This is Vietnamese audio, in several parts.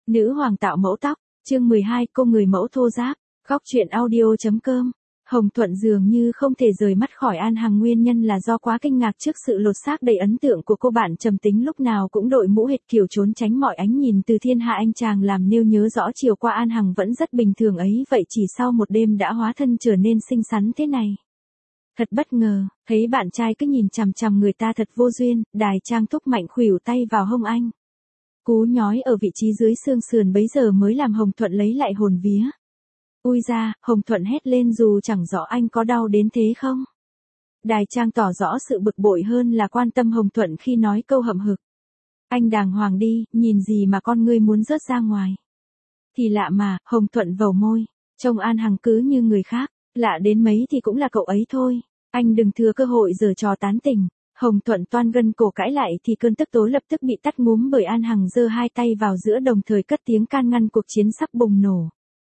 Nữ hoàng tạo mẫu tóc, chương 12, cô người mẫu thô ráp, góc truyện audio.com. Hồng Thuận dường như không thể rời mắt khỏi An Hằng, nguyên nhân là do quá kinh ngạc trước sự lột xác đầy ấn tượng của cô bạn trầm tính lúc nào cũng đội mũ hệt kiểu trốn tránh mọi ánh nhìn từ thiên hạ. Anh chàng làm nêu nhớ rõ chiều qua An Hằng vẫn rất bình thường ấy, vậy chỉ sau một đêm đã hóa thân trở nên xinh xắn thế này. Thật bất ngờ, thấy bạn trai cứ nhìn chằm chằm người ta thật vô duyên, Đài Trang thúc mạnh khuỷu tay vào hông anh. Cú nhói ở vị trí dưới xương sườn bấy giờ mới làm Hồng Thuận lấy lại hồn vía. Ui da, Hồng Thuận hét lên dù chẳng rõ anh có đau đến thế không. Đài Trang tỏ rõ sự bực bội hơn là quan tâm Hồng Thuận khi nói câu hậm hực. Anh đàng hoàng đi, nhìn gì mà con ngươi muốn rớt ra ngoài. Thì lạ mà, Hồng Thuận vầu môi, trông An Hằng cứ như người khác, lạ đến mấy thì cũng là cậu ấy thôi. Anh đừng thừa cơ hội giở trò tán tỉnh. Hồng Thuận toan gân cổ cãi lại thì cơn tức tối lập tức bị tắt ngúm bởi An Hằng giơ hai tay vào giữa đồng thời cất tiếng can ngăn cuộc chiến sắp bùng nổ.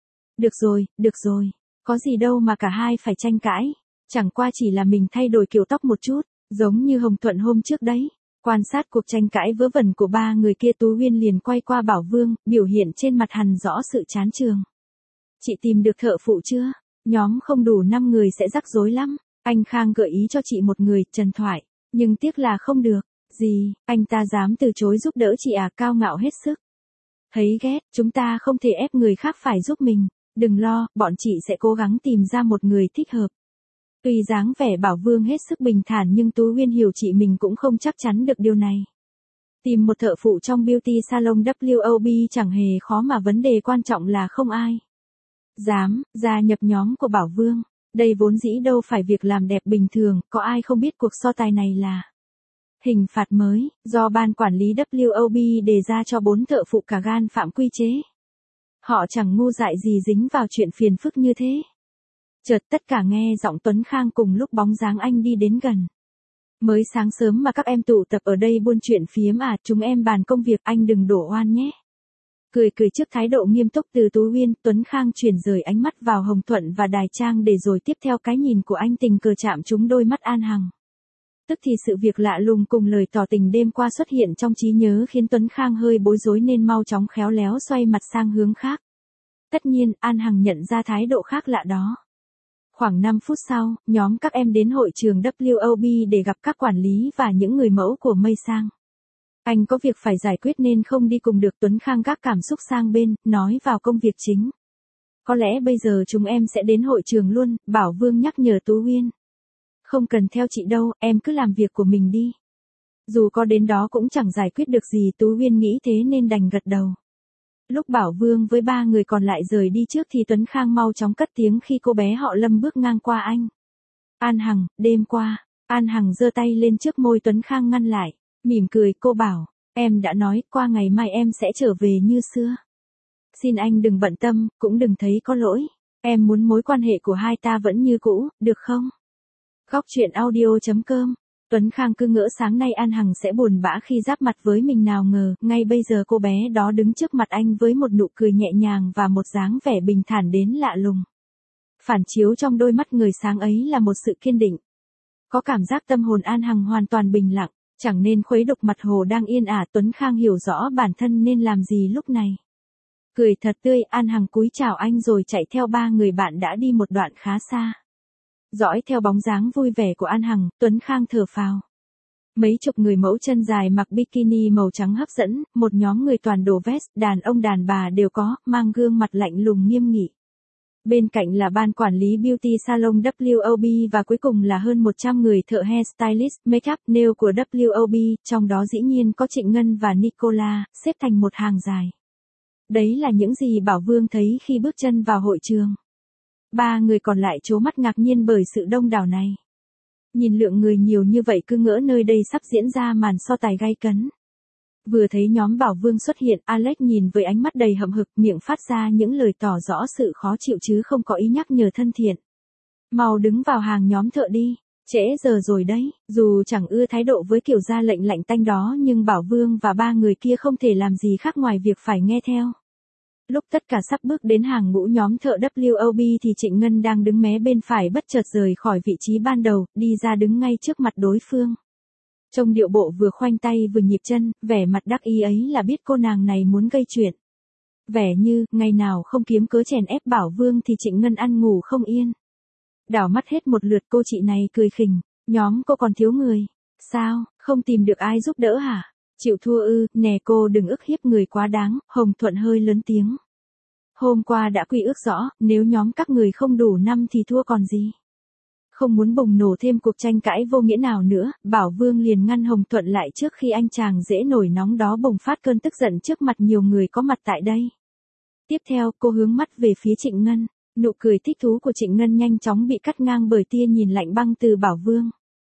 Được rồi, có gì đâu mà cả hai phải tranh cãi, chẳng qua chỉ là mình thay đổi kiểu tóc một chút, giống như Hồng Thuận hôm trước đấy. Quan sát cuộc tranh cãi vớ vẩn của ba người kia, Tú Uyên liền quay qua Bảo Vương, biểu hiện trên mặt hằn rõ sự chán chường. Chị tìm được thợ phụ chưa? Nhóm không đủ 5 người sẽ rắc rối lắm. Anh Khang gợi ý cho chị một người, Trần Thoại, nhưng tiếc là không được. Gì, anh ta dám từ chối giúp đỡ chị à? Cao ngạo hết sức. Thấy ghét, chúng ta không thể ép người khác phải giúp mình. Đừng lo, bọn chị sẽ cố gắng tìm ra một người thích hợp. Tuy dáng vẻ Bảo Vương hết sức bình thản nhưng Tú Uyên hiểu chị mình cũng không chắc chắn được điều này. Tìm một thợ phụ trong beauty salon WOB chẳng hề khó mà vấn đề quan trọng là không ai dám gia nhập nhóm của Bảo Vương. Đây vốn dĩ đâu phải việc làm đẹp bình thường, có ai không biết cuộc so tài này là hình phạt mới, do ban quản lý WOB đề ra cho 4 thợ phụ cả gan phạm quy chế. Họ chẳng ngu dại gì dính vào chuyện phiền phức như thế. Chợt tất cả nghe giọng Tuấn Khang cùng lúc bóng dáng anh đi đến gần. Mới sáng sớm mà các em tụ tập ở đây buôn chuyện phiếm à? Chúng em bàn công việc, anh đừng đổ oan nhé. Cười trước thái độ nghiêm túc từ Tú Uyên, Tuấn Khang chuyển rời ánh mắt vào Hồng Thuận và Đài Trang để rồi tiếp theo cái nhìn của anh tình cờ chạm trúng đôi mắt An Hằng. Tức thì sự việc lạ lùng cùng lời tỏ tình đêm qua xuất hiện trong trí nhớ khiến Tuấn Khang hơi bối rối nên mau chóng khéo léo xoay mặt sang hướng khác. Tất nhiên, An Hằng nhận ra thái độ khác lạ đó. Khoảng 5 phút sau, nhóm các em đến hội trường WOB để gặp các quản lý và những người mẫu của Mây Sang. Anh có việc phải giải quyết nên không đi cùng được. Tuấn Khang gác cảm xúc sang bên, nói vào công việc chính. Có lẽ bây giờ chúng em sẽ đến hội trường luôn, Bảo Vương nhắc nhở Tú Uyên. Không cần theo chị đâu, em cứ làm việc của mình đi. Dù có đến đó cũng chẳng giải quyết được gì, Tú Uyên nghĩ thế nên đành gật đầu. Lúc Bảo Vương với 3 người còn lại rời đi trước thì Tuấn Khang mau chóng cất tiếng khi cô bé họ Lâm bước ngang qua anh. An Hằng, đêm qua. An Hằng giơ tay lên trước môi Tuấn Khang ngăn lại, mỉm cười, cô bảo, em đã nói qua ngày mai em sẽ trở về như xưa. Xin anh đừng bận tâm, cũng đừng thấy có lỗi. Em muốn mối quan hệ của hai ta vẫn như cũ, được không? Góc truyện audio.com. Tuấn Khang cứ ngỡ sáng nay An Hằng sẽ buồn bã khi giáp mặt với mình, nào ngờ, ngay bây giờ cô bé đó đứng trước mặt anh với một nụ cười nhẹ nhàng và một dáng vẻ bình thản đến lạ lùng. Phản chiếu trong đôi mắt người sáng ấy là một sự kiên định. Có cảm giác tâm hồn An Hằng hoàn toàn bình lặng, chẳng nên khuấy đục mặt hồ đang yên ả. Tuấn Khang hiểu rõ bản thân nên làm gì lúc này. Cười thật tươi, An Hằng cúi chào anh rồi chạy theo 3 người bạn đã đi một đoạn khá xa. Dõi theo bóng dáng vui vẻ của An Hằng, Tuấn Khang thở phào. Mấy chục người mẫu chân dài mặc bikini màu trắng hấp dẫn, một nhóm người toàn đồ vest, đàn ông đàn bà đều có, mang gương mặt lạnh lùng nghiêm nghị. Bên cạnh là ban quản lý beauty salon WOB và cuối cùng là hơn 100 người thợ hairstylist, makeup, nail của WOB, trong đó dĩ nhiên có Trịnh Ngân và Nicola, xếp thành một hàng dài. Đấy là những gì Bảo Vương thấy khi bước chân vào hội trường. 3 người còn lại trố mắt ngạc nhiên bởi sự đông đảo này. Nhìn lượng người nhiều như vậy cứ ngỡ nơi đây sắp diễn ra màn so tài gay cấn. Vừa thấy nhóm Bảo Vương xuất hiện, Alex nhìn với ánh mắt đầy hậm hực, miệng phát ra những lời tỏ rõ sự khó chịu chứ không có ý nhắc nhở thân thiện. Mau đứng vào hàng nhóm thợ đi, trễ giờ rồi đấy. Dù chẳng ưa thái độ với kiểu ra lệnh lạnh tanh đó nhưng Bảo Vương và 3 người kia không thể làm gì khác ngoài việc phải nghe theo. Lúc tất cả sắp bước đến hàng ngũ nhóm thợ WOB thì Trịnh Ngân đang đứng mé bên phải bất chợt rời khỏi vị trí ban đầu, đi ra đứng ngay trước mặt đối phương. Trông điệu bộ vừa khoanh tay vừa nhịp chân, vẻ mặt đắc ý ấy là biết cô nàng này muốn gây chuyện. Vẻ như, ngày nào không kiếm cớ chèn ép Bảo Vương thì Trịnh Ngân ăn ngủ không yên. Đảo mắt hết một lượt cô chị này cười khỉnh, nhóm cô còn thiếu người. Sao, không tìm được ai giúp đỡ hả? Chịu thua ư, nè cô đừng ức hiếp người quá đáng, Hồng Thuận hơi lớn tiếng. Hôm qua đã quy ước rõ, nếu nhóm các người không đủ năm thì thua còn gì. Không muốn bùng nổ thêm cuộc tranh cãi vô nghĩa nào nữa, Bảo Vương liền ngăn Hồng Thuận lại trước khi anh chàng dễ nổi nóng đó bùng phát cơn tức giận trước mặt nhiều người có mặt tại đây. Tiếp theo, cô hướng mắt về phía Trịnh Ngân, nụ cười thích thú của Trịnh Ngân nhanh chóng bị cắt ngang bởi tia nhìn lạnh băng từ Bảo Vương.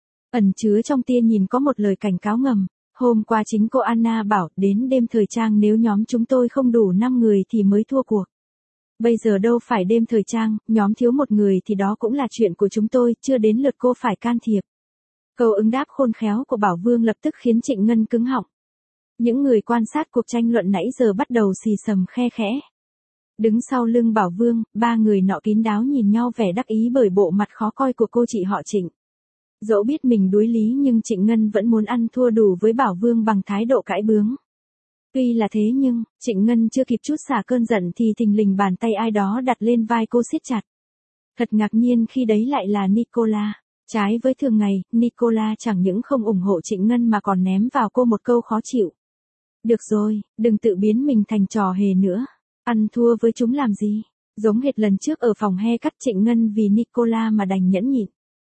Ẩn chứa trong tia nhìn có một lời cảnh cáo ngầm, hôm qua chính cô Anna bảo đến đêm thời trang nếu nhóm chúng tôi không đủ 5 người thì mới thua cuộc. Bây giờ đâu phải đêm thời trang, nhóm thiếu một người thì đó cũng là chuyện của chúng tôi, chưa đến lượt cô phải can thiệp. Câu ứng đáp khôn khéo của Bảo Vương lập tức khiến Trịnh Ngân cứng họng. Những người quan sát cuộc tranh luận nãy giờ bắt đầu xì xầm khe khẽ. Đứng sau lưng Bảo Vương, ba người nọ kín đáo nhìn nhau vẻ đắc ý bởi bộ mặt khó coi của cô chị họ Trịnh. Dẫu biết mình đuối lý nhưng Trịnh Ngân vẫn muốn ăn thua đủ với Bảo Vương bằng thái độ cãi bướng. Tuy là thế nhưng, Trịnh Ngân chưa kịp trút xả cơn giận thì thình lình bàn tay ai đó đặt lên vai cô siết chặt. Thật ngạc nhiên khi đấy lại là Nicola. Trái với thường ngày, Nicola chẳng những không ủng hộ Trịnh Ngân mà còn ném vào cô một câu khó chịu. Được rồi, đừng tự biến mình thành trò hề nữa. Ăn thua với chúng làm gì? Giống hệt lần trước ở phòng he cắt Trịnh Ngân vì Nicola mà đành nhẫn nhịn.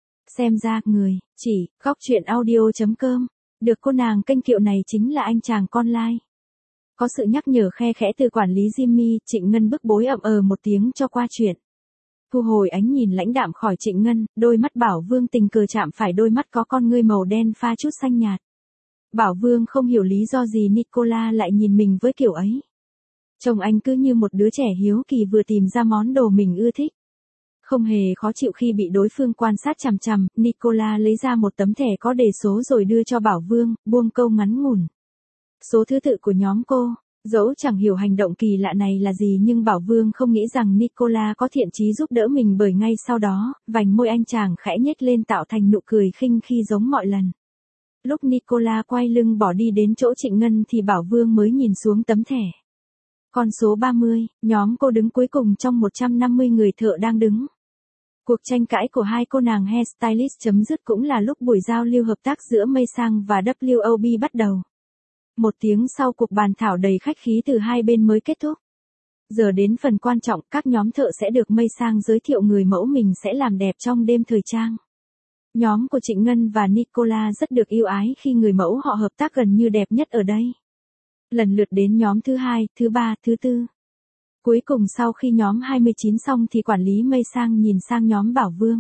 Xem ra, người, chỉ, góc truyện audio.com. Được cô nàng kênh kiệu này chính là anh chàng con lai. Có sự nhắc nhở khe khẽ từ quản lý Jimmy, Trịnh Ngân bức bối ậm một tiếng cho qua chuyện. Thu hồi ánh nhìn lãnh đạm khỏi Trịnh Ngân, đôi mắt Bảo Vương tình cờ chạm phải đôi mắt có con ngươi màu đen pha chút xanh nhạt. Bảo Vương không hiểu lý do gì Nicola lại nhìn mình với kiểu ấy. Trông anh cứ như một đứa trẻ hiếu kỳ vừa tìm ra món đồ mình ưa thích. Không hề khó chịu khi bị đối phương quan sát chằm chằm, Nicola lấy ra một tấm thẻ có đề số rồi đưa cho Bảo Vương, buông câu ngắn ngủn. Số thứ tự của nhóm cô. Dẫu chẳng hiểu hành động kỳ lạ này là gì nhưng Bảo Vương không nghĩ rằng Nicola có thiện chí giúp đỡ mình bởi ngay sau đó, vành môi anh chàng khẽ nhếch lên tạo thành nụ cười khinh khi giống mọi lần. Lúc Nicola quay lưng bỏ đi đến chỗ Trịnh Ngân thì Bảo Vương mới nhìn xuống tấm thẻ. Con số 30, nhóm cô đứng cuối cùng trong 150 người thợ đang đứng. Cuộc tranh cãi của hai cô nàng hairstylist chấm dứt cũng là lúc buổi giao lưu hợp tác giữa Mây Sang và WOB bắt đầu. Một tiếng sau cuộc bàn thảo đầy khách khí từ hai bên mới kết thúc. Giờ đến phần quan trọng, các nhóm thợ sẽ được Mây Sang giới thiệu người mẫu mình sẽ làm đẹp trong đêm thời trang. Nhóm của Trịnh Ngân và Nicola rất được yêu ái khi người mẫu họ hợp tác gần như đẹp nhất ở đây. Lần lượt đến nhóm thứ 2, thứ 3, thứ 4. Cuối cùng sau khi nhóm 29 xong thì quản lý Mây Sang nhìn sang nhóm Bảo Vương.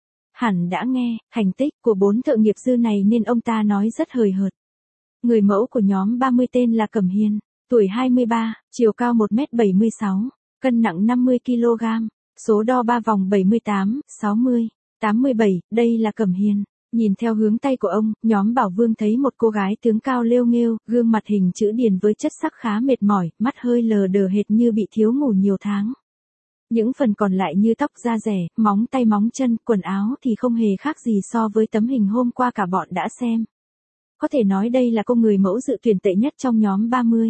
Hẳn đã nghe thành tích của 4 thợ nghiệp dư này nên ông ta nói rất hời hợt. Người mẫu của nhóm 30 tên là Cẩm Hiền, tuổi 23, chiều cao 1m76, cân nặng 50kg, số đo 3 vòng 78, 60, 87, đây là Cẩm Hiền. Nhìn theo hướng tay của ông, nhóm Bảo Vương thấy một cô gái tướng cao lêu nghêu, gương mặt hình chữ điền với chất sắc khá mệt mỏi, mắt hơi lờ đờ hệt như bị thiếu ngủ nhiều tháng. Những phần còn lại như tóc da rẻ, móng tay móng chân, quần áo thì không hề khác gì so với tấm hình hôm qua cả bọn đã xem. Có thể nói đây là cô người mẫu dự tuyển tệ nhất trong nhóm 30.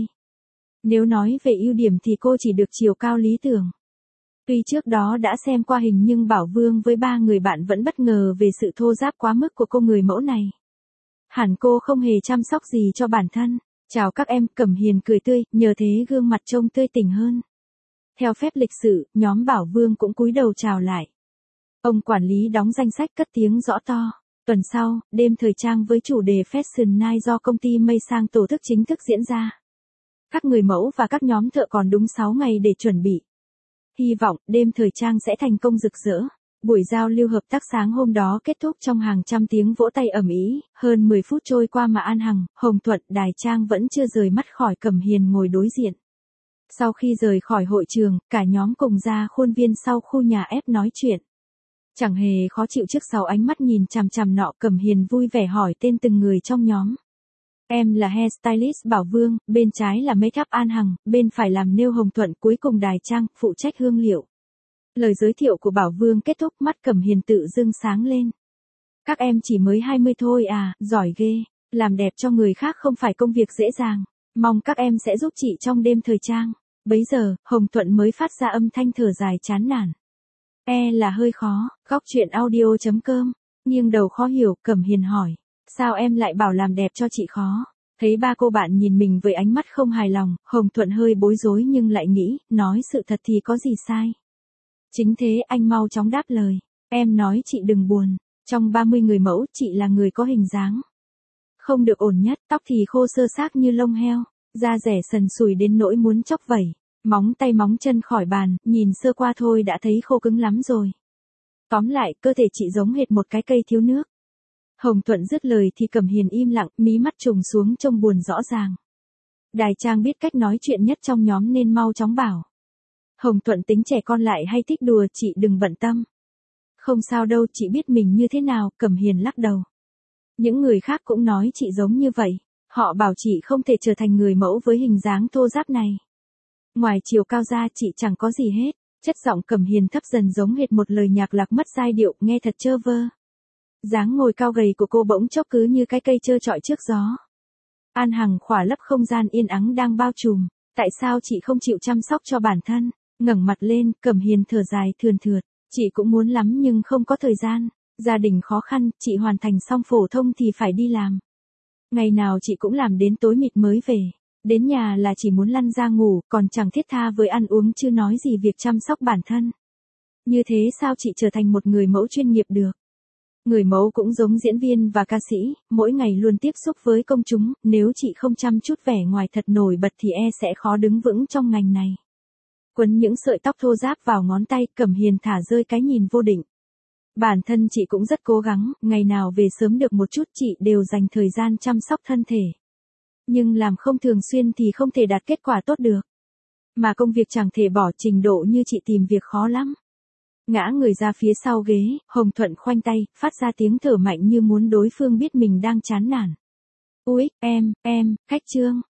Nếu nói về ưu điểm thì cô chỉ được chiều cao lý tưởng. Tuy trước đó đã xem qua hình nhưng Bảo Vương với ba người bạn vẫn bất ngờ về sự thô ráp quá mức của cô người mẫu này. Hẳn cô không hề chăm sóc gì cho bản thân. Chào các em, Cẩm Hiền cười tươi, nhờ thế gương mặt trông tươi tỉnh hơn. Theo phép lịch sự, nhóm Bảo Vương cũng cúi đầu chào lại. Ông quản lý đóng danh sách cất tiếng rõ to. Tuần sau, đêm thời trang với chủ đề Fashion Night do công ty Mây Sang tổ chức chính thức diễn ra. Các người mẫu và các nhóm thợ còn đúng 6 ngày để chuẩn bị. Hy vọng, đêm thời trang sẽ thành công rực rỡ. Buổi giao lưu hợp tác sáng hôm đó kết thúc trong hàng trăm tiếng vỗ tay ầm ĩ, hơn 10 phút trôi qua mà An Hằng, Hồng Thuận, Đài Trang vẫn chưa rời mắt khỏi Cẩm Hiền ngồi đối diện. Sau khi rời khỏi hội trường, cả nhóm cùng ra khuôn viên sau khu nhà ép nói chuyện. Chẳng hề khó chịu trước sau ánh mắt nhìn chằm chằm nọ, Cẩm Hiền vui vẻ hỏi tên từng người trong nhóm. Em là hairstylist Bảo Vương, bên trái là make up An Hằng, bên phải làm nail Hồng Thuận, cuối cùng Đài Trang, phụ trách hương liệu. Lời giới thiệu của Bảo Vương kết thúc, mắt Cẩm Hiền tự dưng sáng lên. Các em chỉ mới 20 thôi à, giỏi ghê, làm đẹp cho người khác không phải công việc dễ dàng. Mong các em sẽ giúp chị trong đêm thời trang. Bấy giờ, Hồng Thuận mới phát ra âm thanh thở dài chán nản. Là hơi khó, góc chuyện audio.com. Nghiêng đầu khó hiểu, Cẩm Hiền hỏi. Sao em lại bảo làm đẹp cho chị khó? Thấy ba cô bạn nhìn mình với ánh mắt không hài lòng, Hồng Thuận hơi bối rối nhưng lại nghĩ, nói sự thật thì có gì sai. Chính thế, anh mau chóng đáp lời. Em nói chị đừng buồn, trong 30 người mẫu, chị là người có hình dáng không được ổn nhất, tóc thì khô sơ xác như lông heo, da rẻ sần sùi đến nỗi muốn chóc vẩy, móng tay móng chân khỏi bàn, nhìn sơ qua thôi đã thấy khô cứng lắm rồi. Tóm lại, cơ thể chị giống hệt một cái cây thiếu nước. Hồng Thuận dứt lời thì Cẩm Hiền im lặng, mí mắt trùng xuống trông buồn rõ ràng. Đài Trang biết cách nói chuyện nhất trong nhóm nên mau chóng bảo. Hồng Thuận tính trẻ con lại hay thích đùa, chị đừng bận tâm. Không sao đâu, chị biết mình như thế nào, Cẩm Hiền lắc đầu. Những người khác cũng nói chị giống như vậy. Họ bảo chị không thể trở thành người mẫu với hình dáng thô ráp này. Ngoài chiều cao ra chị chẳng có gì hết. Chất giọng Cẩm Hiền thấp dần giống hệt một lời nhạc lạc mất giai điệu, nghe thật trơ vơ. Dáng ngồi cao gầy của cô bỗng chốc cứ như cái cây trơ trọi trước gió. An Hằng khỏa lấp không gian yên ắng đang bao trùm. Tại sao chị không chịu chăm sóc cho bản thân? Ngẩng mặt lên, Cẩm Hiền thở dài thườn thượt. Chị cũng muốn lắm nhưng không có thời gian. Gia đình khó khăn, chị hoàn thành xong phổ thông thì phải đi làm. Ngày nào chị cũng làm đến tối mịt mới về. Đến nhà là chỉ muốn lăn ra ngủ, còn chẳng thiết tha với ăn uống chứ nói gì việc chăm sóc bản thân. Như thế sao chị trở thành một người mẫu chuyên nghiệp được? Người mẫu cũng giống diễn viên và ca sĩ, mỗi ngày luôn tiếp xúc với công chúng, nếu chị không chăm chút vẻ ngoài thật nổi bật thì sẽ khó đứng vững trong ngành này. Quấn những sợi tóc thô ráp vào ngón tay, Cẩm Hiền thả rơi cái nhìn vô định. Bản thân chị cũng rất cố gắng, ngày nào về sớm được một chút chị đều dành thời gian chăm sóc thân thể. Nhưng làm không thường xuyên thì không thể đạt kết quả tốt được. Mà công việc chẳng thể bỏ, trình độ như chị tìm việc khó lắm. Ngã người ra phía sau ghế, Hồng Thuận khoanh tay, phát ra tiếng thở mạnh như muốn đối phương biết mình đang chán nản. Úi, em, khách Trương.